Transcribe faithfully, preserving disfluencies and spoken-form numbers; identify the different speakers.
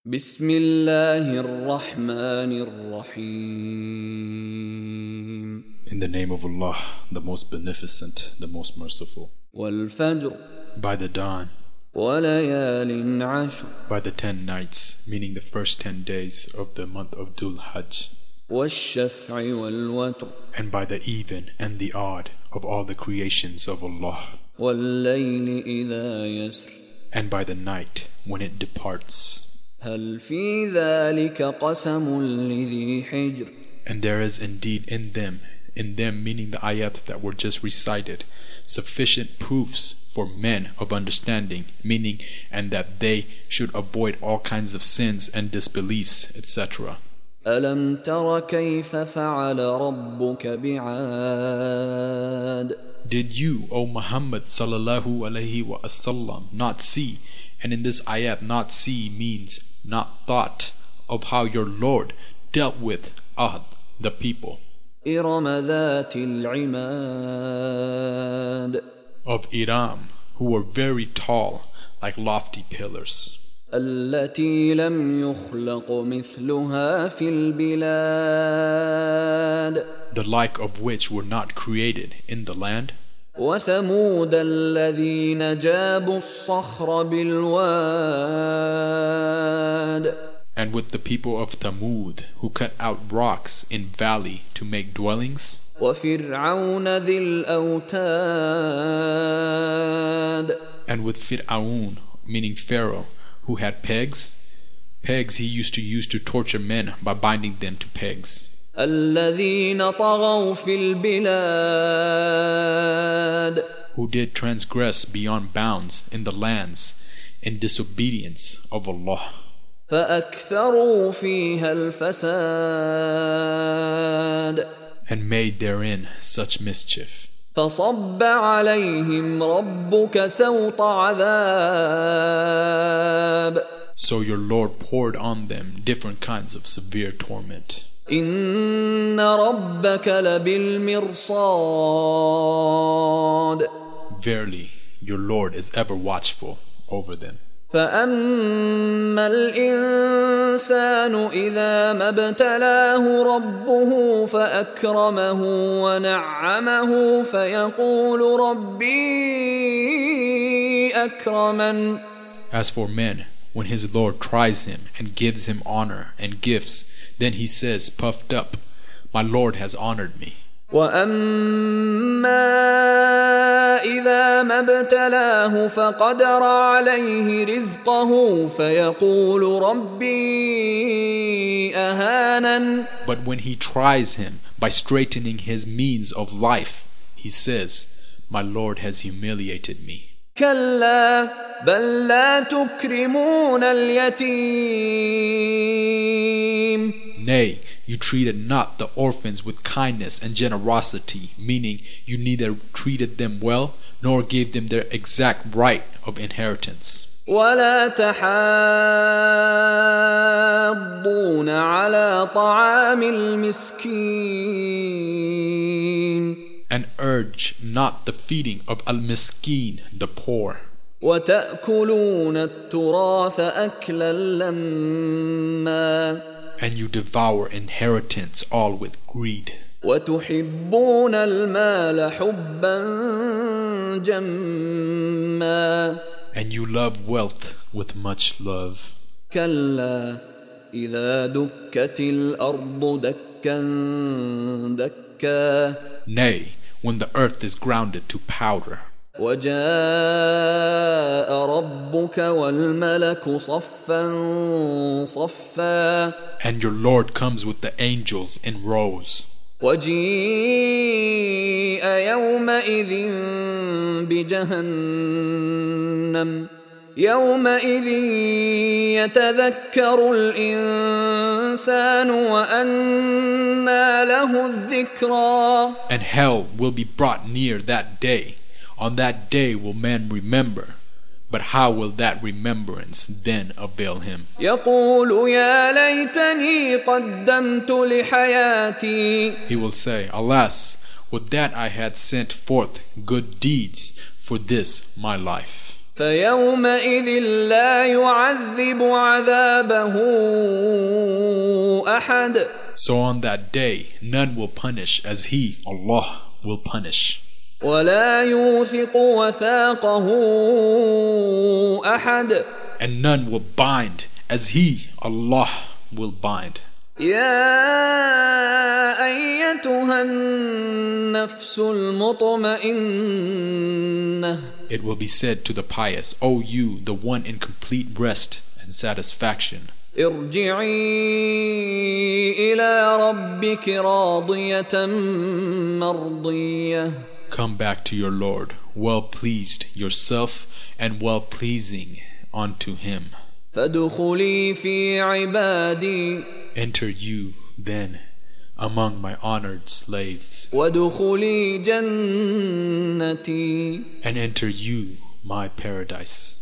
Speaker 1: بسم الله الرحمن الرحيم.
Speaker 2: In the name of Allah, the most beneficent, the most merciful.
Speaker 1: والفجر.
Speaker 2: By the dawn.
Speaker 1: وليال عشر.
Speaker 2: By the ten nights, meaning the first ten days of the month of Dhul Hajj.
Speaker 1: والشفع والوتر.
Speaker 2: And by the even and the odd of all the creations of Allah.
Speaker 1: والليل إذا يسر.
Speaker 2: And by the night when it departs.
Speaker 1: هل في ذلك قسم لذي حجر.
Speaker 2: And there is indeed in them, in them meaning the ayat that were just recited, sufficient proofs for men of understanding, meaning and that they should avoid all kinds of sins and disbeliefs, et cetera.
Speaker 1: ألم تر كيف فعل ربك بعاد.
Speaker 2: Did you, O Muhammad sallallahu alaihi wasallam, not see? And in this ayat, not see means not thought of how your Lord dealt with Ad, the people.
Speaker 1: إرم ذات العماد.
Speaker 2: Of Iram, who were very tall, like lofty pillars.
Speaker 1: التي لم يخلق مثلها في البلاد.
Speaker 2: The like of which were not created in the land.
Speaker 1: وثمود الذين جابوا الصخر بالواد.
Speaker 2: And with the people of Thamud, who cut out rocks in valley to make dwellings.
Speaker 1: وفرعون ذي الأوتاد.
Speaker 2: And with Fir'aun, meaning Pharaoh, who had pegs. Pegs he used to use to torture men by binding them to pegs.
Speaker 1: الذين طغوا في البلاد.
Speaker 2: Who did transgress beyond bounds in the lands in disobedience of Allah.
Speaker 1: فأكثروا فيها الفساد.
Speaker 2: And made therein such mischief.
Speaker 1: فصب عليهم ربك سوط عذاب.
Speaker 2: So your Lord poured on them different kinds of severe torment.
Speaker 1: إن ربك لبالمرصاد.
Speaker 2: Verily, your Lord is ever watchful over them.
Speaker 1: فأما الإنسان إذا ما ابتلاه ربه فأكرمه ونعمه فيقول ربي أكرمن.
Speaker 2: As for men, when his Lord tries him and gives him honor and gifts, then he says, puffed up, my Lord has honored me.
Speaker 1: وأما إذا ما ابتلاه فقدر عليه رزقه فيقول ربي أهانن.
Speaker 2: But when he tries him by straightening his means of life, he says, my Lord has humiliated me.
Speaker 1: كلا بل لا تكرمون اليتيم.
Speaker 2: Nay, you treated not the orphans with kindness and generosity, meaning you neither treated them well nor gave them their exact right of inheritance.
Speaker 1: ولا تحاضون على طعام المسكين.
Speaker 2: And urge not the feeding of al-miskin, the poor.
Speaker 1: وتأكلون التراث أكلا لما.
Speaker 2: And you devour inheritance all with greed.
Speaker 1: وتحبون المال حبا جما.
Speaker 2: And you love wealth with much love.
Speaker 1: كلا إذا دكت الأرض دكا دكا.
Speaker 2: Nay, when the earth is grounded to powder.
Speaker 1: وجاء ربك والملك صفا صفا.
Speaker 2: And your Lord comes with the angels in rows.
Speaker 1: وجيء يومئذ بجهنم. يومئذ يتذكر الإنسان وأنى له الذكرى.
Speaker 2: And hell will be brought near that day. On that day will man remember. But how will that remembrance then avail him?
Speaker 1: يقول يا ليتني قدمت لحياتي.
Speaker 2: He will say, alas, would that I had sent forth good deeds for this my life.
Speaker 1: فيومئذ لا يعذب عذابه أحد.
Speaker 2: So on that day, none will punish as He, Allah, will punish.
Speaker 1: ولا يوثق وثاقه أحد.
Speaker 2: And none will bind as He, Allah, will bind.
Speaker 1: يا أيتها النفس المطمئنة.
Speaker 2: It will be said to the pious, O you, the one in complete rest and satisfaction,
Speaker 1: ارجعي إلى ربك راضية مرضية.
Speaker 2: come back to your Lord, well pleased yourself and well pleasing unto Him.
Speaker 1: فادخلي في عبادي.
Speaker 2: Enter you then among my honored slaves,
Speaker 1: وادخلي جنتي.
Speaker 2: and enter you my paradise.